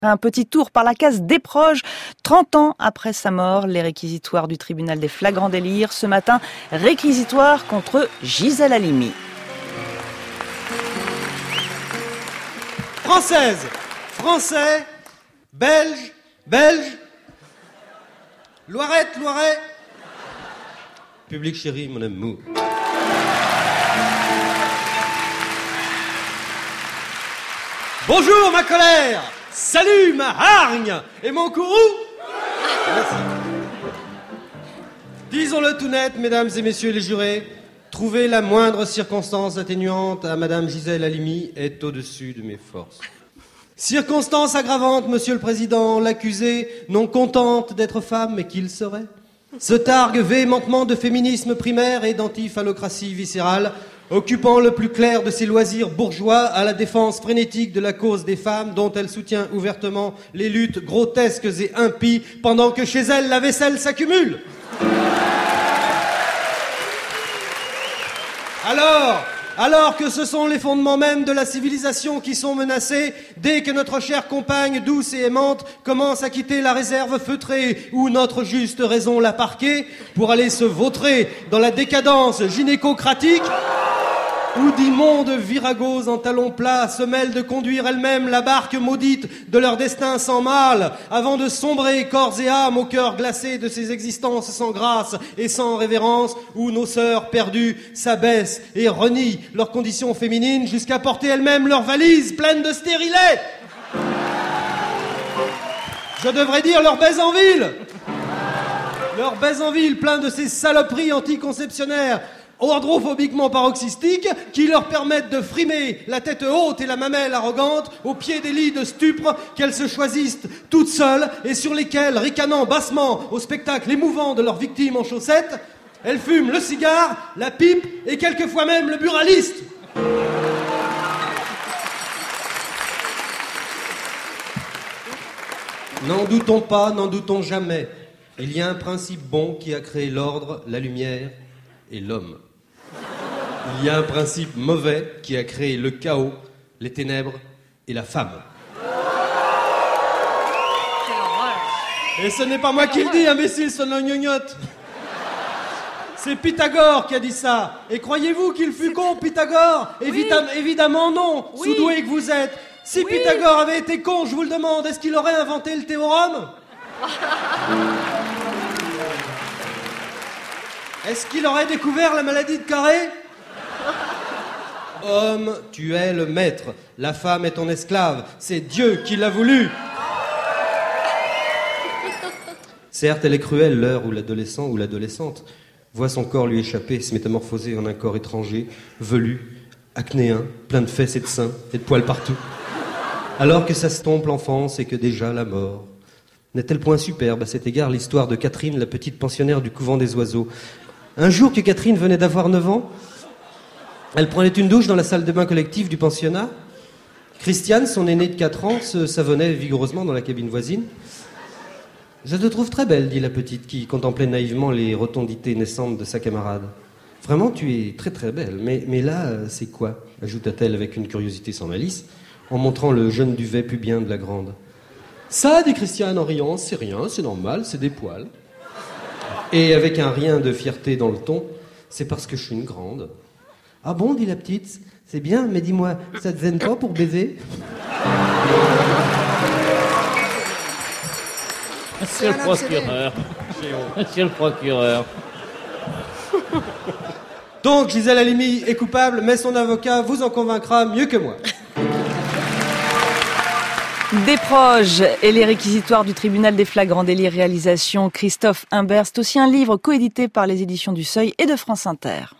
Un petit tour par la case des proches. 30 ans après sa mort, les réquisitoires du tribunal des flagrants délires. Ce matin, réquisitoire contre Gisèle Halimi. Française, Français, Belge, Belge, Loirette, Loiret. Public chéri, mon amour. Bonjour ma colère, salut ma hargne et mon courroux. Merci. Disons-le tout net, mesdames et messieurs les jurés, trouver la moindre circonstance atténuante à madame Gisèle Halimi est au-dessus de mes forces. Circonstance aggravante, monsieur le président, l'accusée, non contente d'être femme, mais qu'il serait, se targue véhémentement de féminisme primaire et d'antiphallocratie viscérale, occupant le plus clair de ses loisirs bourgeois à la défense frénétique de la cause des femmes dont elle soutient ouvertement les luttes grotesques et impies pendant que chez elle la vaisselle s'accumule. Alors que ce sont les fondements mêmes de la civilisation qui sont menacés, dès que notre chère compagne douce et aimante commence à quitter la réserve feutrée où notre juste raison l'a parquée pour aller se vautrer dans la décadence gynécocratique, où d'immondes viragos en talons plats se mêlent de conduire elles-mêmes la barque maudite de leur destin sans mâle, avant de sombrer corps et âme au cœur glacé de ces existences sans grâce et sans révérence, où nos sœurs perdues s'abaissent et renient leurs conditions féminines jusqu'à porter elles-mêmes leurs valises pleines de stérilets. Je devrais dire leur baise en ville. Leur baise en ville, plein de ces saloperies anticonceptionnaires androphobiquement paroxystiques qui leur permettent de frimer la tête haute et la mamelle arrogante au pied des lits de stupre qu'elles se choisissent toutes seules et sur lesquels, ricanant bassement au spectacle émouvant de leurs victimes en chaussettes, elles fument le cigare, la pipe et quelquefois même le buraliste. N'en doutons pas, n'en doutons jamais. Il y a un principe bon qui a créé l'ordre, la lumière et l'homme. Il y a un principe mauvais qui a créé le chaos, les ténèbres et la femme. Et ce n'est pas moi qui le dis, imbécile, son gnognotte. C'est Pythagore qui a dit ça. Et croyez-vous qu'il fut con, Pythagore ? Évidemment non, oui. Sous-doué que vous êtes. Si oui. Pythagore avait été con, je vous le demande, est-ce qu'il aurait inventé le théorème ? Est-ce qu'il aurait découvert la maladie de Carré ? Homme, tu es le maître. La femme est ton esclave. C'est Dieu qui l'a voulu. Certes, elle est cruelle l'heure où l'adolescent ou l'adolescente voit son corps lui échapper et se métamorphoser en un corps étranger, velu, acnéen, plein de fesses et de seins et de poils partout. Alors que s'estompe l'enfance et que déjà la mort. N'est-elle point superbe à cet égard l'histoire de Catherine, la petite pensionnaire du couvent des oiseaux ? Un jour que Catherine venait d'avoir 9 ans, elle prenait une douche dans la salle de bain collective du pensionnat. Christiane, son aînée de 4 ans, se savonnait vigoureusement dans la cabine voisine. « Je te trouve très belle, dit la petite, qui contemplait naïvement les rotondités naissantes de sa camarade. « Vraiment, tu es très très belle, mais là, c'est quoi ?» ajouta-t-elle avec une curiosité sans malice, en montrant le jeune duvet pubien de la grande. « Ça, dit Christiane en riant, c'est rien, c'est normal, c'est des poils. » Et avec un rien de fierté dans le ton, « C'est parce que je suis une grande. » « Ah bon, dit la petite, c'est bien, mais dis-moi, ça te gêne pas pour baiser ?» Monsieur le procureur. Monsieur le procureur. Donc, Gisèle Halimi est coupable, mais son avocat vous en convaincra mieux que moi. Des proches et les réquisitoires du tribunal des flagrants délires, réalisation Christophe Imbert. C'est aussi un livre coédité par les éditions du Seuil et de France Inter.